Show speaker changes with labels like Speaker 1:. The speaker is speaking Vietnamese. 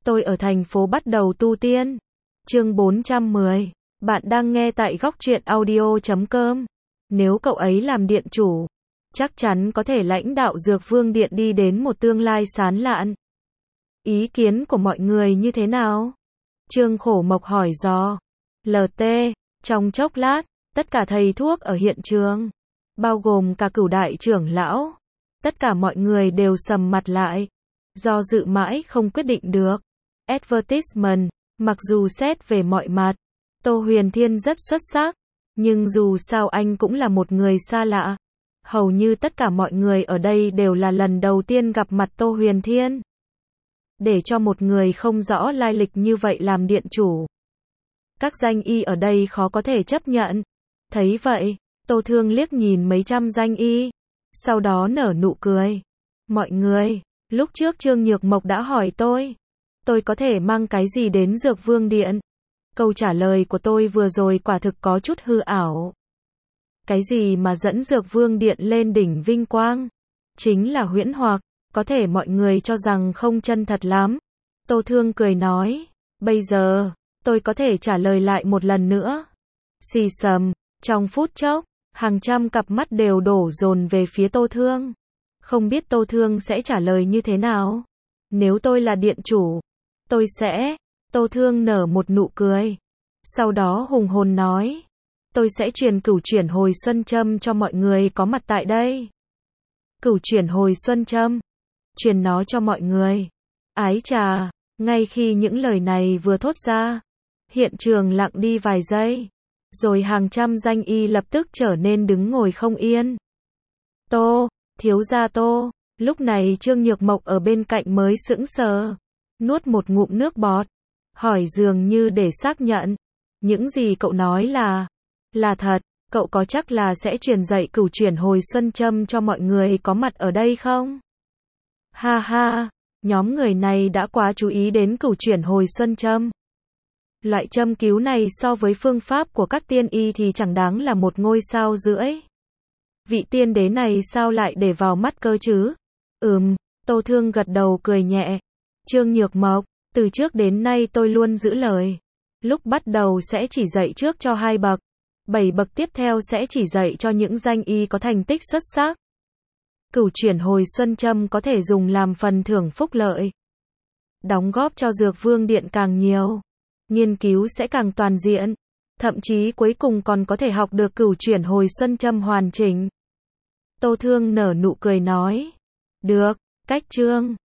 Speaker 1: Tôi ở thành phố bắt đầu tu tiên. Chương 410. Bạn đang nghe tại góc truyện audio.com. Nếu cậu ấy làm điện chủ, chắc chắn có thể lãnh đạo Dược Vương Điện đi đến một tương lai sáng lạn. Ý kiến của mọi người như thế nào? Trương Khổ Mộc hỏi dò. LT. Trong chốc lát, tất cả thầy thuốc ở hiện trường, bao gồm cả Cửu đại trưởng lão, tất cả mọi người đều sầm mặt lại, do dự mãi không quyết định được. Advertisement, mặc dù xét về mọi mặt, Tô Huyền Thiên rất xuất sắc, nhưng dù sao anh cũng là một người xa lạ. Hầu như tất cả mọi người ở đây đều là lần đầu tiên gặp mặt Tô Huyền Thiên. Để cho một người không rõ lai lịch như vậy làm điện chủ, các danh y ở đây khó có thể chấp nhận. Thấy vậy, Tô Thương liếc nhìn mấy trăm danh y, sau đó nở nụ cười. Mọi người, lúc trước Trương Nhược Mộc đã hỏi tôi có thể mang cái gì đến Dược Vương Điện? Câu trả lời của tôi vừa rồi quả thực có chút hư ảo. Cái gì mà dẫn Dược Vương Điện lên đỉnh vinh quang? Chính là huyễn hoặc, có thể mọi người cho rằng không chân thật lắm. Tô Thương cười nói, bây giờ, tôi có thể trả lời lại một lần nữa. Xì xầm, trong phút chốc, hàng trăm cặp mắt đều đổ dồn về phía Tô Thương. Không biết Tô Thương sẽ trả lời như thế nào? Nếu tôi là điện chủ, tôi sẽ... Tô Thương nở một nụ cười. Sau đó hùng hồn nói, tôi sẽ truyền cửu chuyển hồi xuân châm cho mọi người có mặt tại đây. Cửu chuyển hồi xuân châm, truyền nó cho mọi người. Ái chà, ngay khi những lời này vừa thốt ra, hiện trường lặng đi vài giây, rồi hàng trăm danh y lập tức trở nên đứng ngồi không yên. Tô, thiếu gia Tô. Lúc này Trương Nhược Mộc ở bên cạnh mới sững sờ, nuốt một ngụm nước bọt, hỏi dường như để xác nhận, những gì cậu nói là thật, cậu có chắc là sẽ truyền dạy cửu chuyển hồi xuân châm cho mọi người có mặt ở đây không? Ha ha, nhóm người này đã quá chú ý đến cửu chuyển hồi xuân châm. Loại châm cứu này so với phương pháp của các tiên y thì chẳng đáng là một ngôi sao rưỡi. Vị tiên đế này sao lại để vào mắt cơ chứ? Tô Thương gật đầu cười nhẹ. Trương Nhược Mộc, từ trước đến nay tôi luôn giữ lời. Lúc bắt đầu sẽ chỉ dạy trước cho 2 bậc. 7 bậc tiếp theo sẽ chỉ dạy cho những danh y có thành tích xuất sắc. Cửu chuyển hồi xuân châm có thể dùng làm phần thưởng phúc lợi. Đóng góp cho Dược Vương Điện càng nhiều, nghiên cứu sẽ càng toàn diện. Thậm chí cuối cùng còn có thể học được cửu chuyển hồi xuân châm hoàn chỉnh. Tô Thương nở nụ cười nói. Được, cách Trương